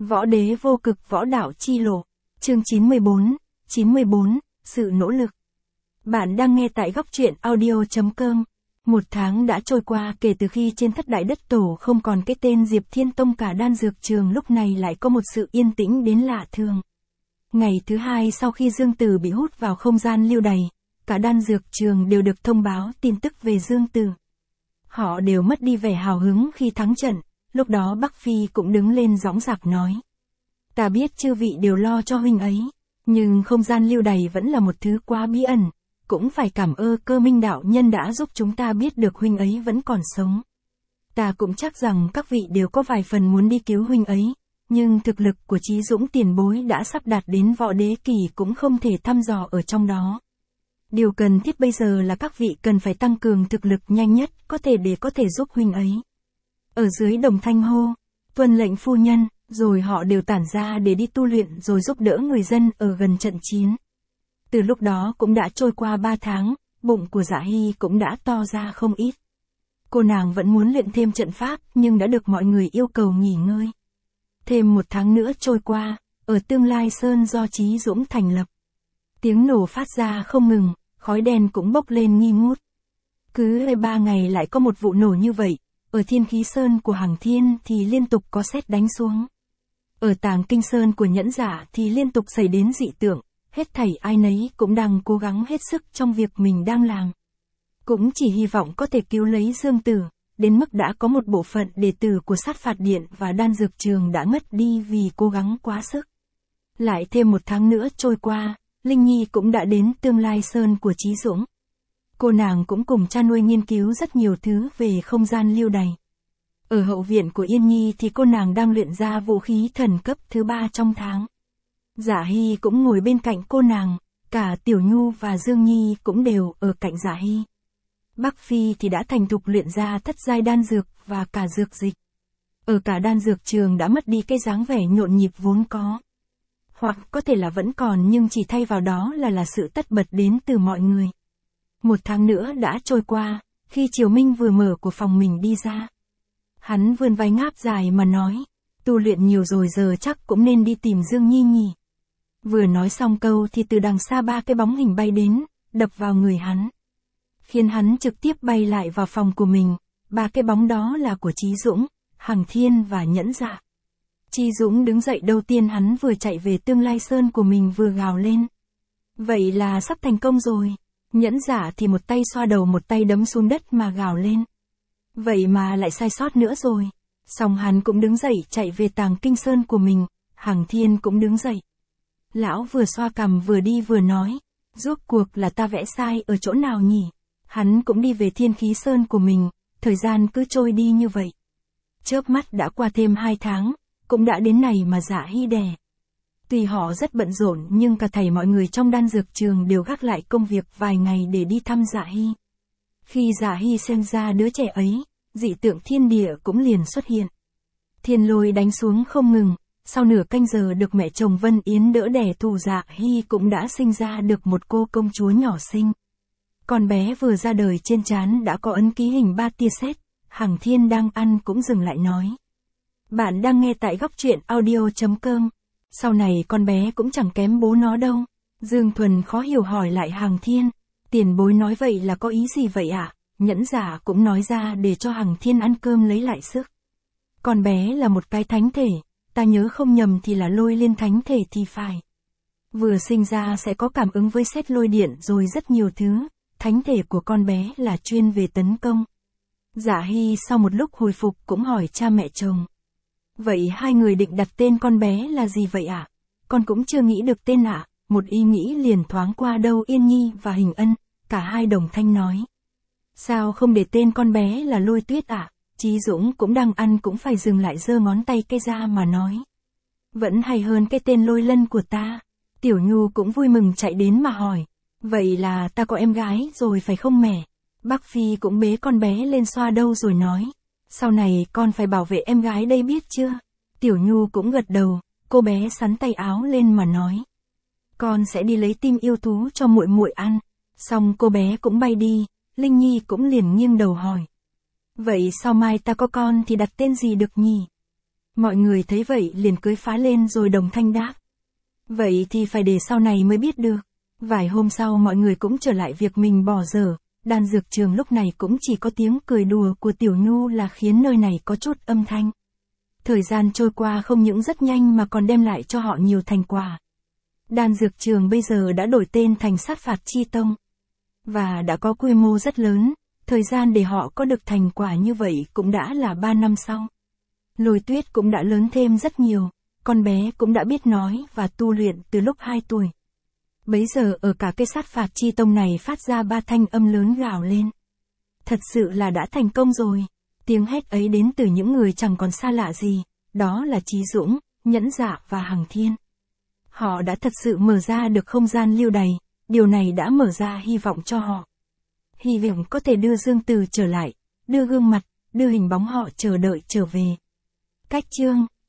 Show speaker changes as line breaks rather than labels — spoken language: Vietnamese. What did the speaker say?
Võ đế vô cực võ đạo chi lộ. Chương 94, sự nỗ lực. Bạn đang nghe tại góc truyện audio.com. Một tháng đã trôi qua kể từ khi trên thất đại đất tổ không còn cái tên Diệp Thiên Tông, cả đan dược trường lúc này lại có một sự yên tĩnh đến lạ thường. Ngày thứ hai sau khi Dương Tử bị hút vào không gian lưu đày, cả đan dược trường đều được thông báo tin tức về Dương Tử. Họ đều mất đi vẻ hào hứng khi thắng trận, lúc đó Bắc Phi cũng đứng lên dõng dạc nói. Ta biết chư vị đều lo cho huynh ấy, nhưng không gian lưu đày vẫn là một thứ quá bí ẩn, cũng phải cảm ơn Cơ Minh đạo nhân đã giúp chúng ta biết được huynh ấy vẫn còn sống. Ta cũng chắc rằng các vị đều có vài phần muốn đi cứu huynh ấy, nhưng thực lực của Chí Dũng tiền bối đã sắp đạt đến võ đế kỳ cũng không thể thăm dò ở trong đó. Điều cần thiết bây giờ là các vị cần phải tăng cường thực lực nhanh nhất có thể để có thể giúp huynh ấy. Ở dưới đồng thanh hô, tuân lệnh phu nhân, rồi họ đều tản ra để đi tu luyện rồi giúp đỡ người dân ở gần trận chiến. Từ lúc đó cũng đã trôi qua 3 tháng, bụng của Dạ Hy cũng đã to ra không ít. Cô nàng vẫn muốn luyện thêm trận pháp nhưng đã được mọi người yêu cầu nghỉ ngơi. Thêm 1 tháng nữa trôi qua, ở Tương Lai Sơn do Chí Dũng thành lập. Tiếng nổ phát ra không ngừng, khói đen cũng bốc lên nghi ngút. Cứ 3 ngày lại có một vụ nổ như vậy, ở Thiên Khí Sơn của Hằng Thiên thì liên tục có sét đánh xuống. Ở Tàng Kinh Sơn của Nhẫn Giả thì liên tục xảy đến dị tượng, hết thảy ai nấy cũng đang cố gắng hết sức trong việc mình đang làm. Cũng chỉ hy vọng có thể cứu lấy Dương Tử, đến mức đã có một bộ phận đệ tử của Sát Phạt Điện và Đan Dược Trường đã ngất đi vì cố gắng quá sức. Lại thêm 1 tháng nữa trôi qua, Linh Nhi cũng đã đến Tương Lai Sơn của Chí Dũng. Cô nàng cũng cùng cha nuôi nghiên cứu rất nhiều thứ về không gian lưu đày. Ở hậu viện của Yên Nhi thì cô nàng đang luyện ra vũ khí thần cấp thứ 3 trong tháng. Dạ Hy cũng ngồi bên cạnh cô nàng, cả Tiểu Nhu và Dương Nhi cũng đều ở cạnh Dạ Hy. Bắc Phi thì đã thành thục luyện ra thất giai đan dược và cả dược dịch. Ở cả đan dược trường đã mất đi cái dáng vẻ nhộn nhịp vốn có. Hoặc có thể là vẫn còn nhưng chỉ thay vào đó là sự tất bật đến từ mọi người. 1 tháng nữa đã trôi qua, khi Triều Minh vừa mở của phòng mình đi ra. Hắn vươn vai ngáp dài mà nói, tu luyện nhiều rồi giờ chắc cũng nên đi tìm Dương Nhi nhỉ. Vừa nói xong câu thì từ đằng xa 3 cái bóng hình bay đến, đập vào người hắn. Khiến hắn trực tiếp bay lại vào phòng của mình, 3 cái bóng đó là của Chí Dũng, Hằng Thiên và Nhẫn Dạ. Chí Dũng đứng dậy đầu tiên hắn vừa chạy về Tương Lai Sơn của mình vừa gào lên. Vậy là sắp thành công rồi. Nhẫn Dạ thì một tay xoa đầu một tay đấm xuống đất mà gào lên. Vậy mà lại sai sót nữa rồi. Xong hắn cũng đứng dậy chạy về Tàng Kinh Sơn của mình, Hằng Thiên cũng đứng dậy. Lão vừa xoa cằm vừa đi vừa nói, rốt cuộc là ta vẽ sai ở chỗ nào nhỉ? Hắn cũng đi về Thiên Khí Sơn của mình, thời gian cứ trôi đi như vậy. Chớp mắt đã qua thêm 2 tháng, cũng đã đến này mà Dạ Hy đẻ. Tuy họ rất bận rộn nhưng cả thảy mọi người trong đan dược trường đều gác lại công việc vài ngày để đi thăm Dạ Hy. Khi Dạ Hy sinh ra đứa trẻ ấy, dị tượng thiên địa cũng liền xuất hiện. Thiên lôi đánh xuống không ngừng, sau nửa canh giờ được mẹ chồng Vân Yến đỡ đẻ thù Dạ Hy cũng đã sinh ra được một cô công chúa nhỏ xinh. Con bé vừa ra đời trên trán đã có ấn ký hình 3 tia sét, Hằng Thiên đang ăn cũng dừng lại nói. Bạn đang nghe tại góc truyện audio.com. Sau này con bé cũng chẳng kém bố nó đâu. Dương Thuần khó hiểu hỏi lại Hằng Thiên. Tiền bối nói vậy là có ý gì vậy ạ? Nhẫn Giả cũng nói ra để cho Hằng Thiên ăn cơm lấy lại sức. Con bé là một cái thánh thể, ta nhớ không nhầm thì là lôi liên thánh thể thì phải. Vừa sinh ra sẽ có cảm ứng với sét lôi điện rồi rất nhiều thứ, thánh thể của con bé là chuyên về tấn công. Dạ Hy sau một lúc hồi phục cũng hỏi cha mẹ chồng. Vậy hai người định đặt tên con bé là gì vậy ạ? Con cũng chưa nghĩ được tên ạ. Một ý nghĩ liền thoáng qua đâu Yên Nhi và Hình Ân, cả hai đồng thanh nói. Sao không để tên con bé là Lôi Tuyết ạ? Chí Dũng cũng đang ăn cũng phải dừng lại giơ ngón tay cây ra mà nói. Vẫn hay hơn cái tên Lôi Lân của ta. Tiểu Nhu cũng vui mừng chạy đến mà hỏi. Vậy là ta có em gái rồi phải không mẹ? Bắc Phi cũng bế con bé lên xoa đâu rồi nói. Sau này con phải bảo vệ em gái đây biết chưa? Tiểu Nhu cũng gật đầu, cô bé sắn tay áo lên mà nói. Con sẽ đi lấy tim yêu thú cho muội muội ăn. Xong cô bé cũng bay đi, Linh Nhi cũng liền nghiêng đầu hỏi. Vậy sau mai ta có con thì đặt tên gì được nhỉ? Mọi người thấy vậy liền cưới phá lên rồi đồng thanh đáp. Vậy thì phải để sau này mới biết được. Vài hôm sau mọi người cũng trở lại việc mình bỏ dở, đan dược trường lúc này cũng chỉ có tiếng cười đùa của Tiểu Nhu là khiến nơi này có chút âm thanh. Thời gian trôi qua không những rất nhanh mà còn đem lại cho họ nhiều thành quả. Đan dược trường bây giờ đã đổi tên thành Sát Phạt Chi Tông. Và đã có quy mô rất lớn, thời gian để họ có được thành quả như vậy cũng đã là 3 năm sau. Lôi Tuyết cũng đã lớn thêm rất nhiều, con bé cũng đã biết nói và tu luyện từ lúc 2 tuổi. Bấy giờ ở cả cái Sát Phạt Chi Tông này phát ra 3 thanh âm lớn gào lên. Thật sự là đã thành công rồi. Tiếng hét ấy đến từ những người chẳng còn xa lạ gì, đó là Chí Dũng, Nhẫn Dạ và Hằng Thiên. Họ đã thật sự mở ra được không gian lưu đày, điều này đã mở ra hy vọng cho họ. Hy vọng có thể đưa Dương Từ trở lại, đưa gương mặt, đưa hình bóng họ chờ đợi trở về. Cách chương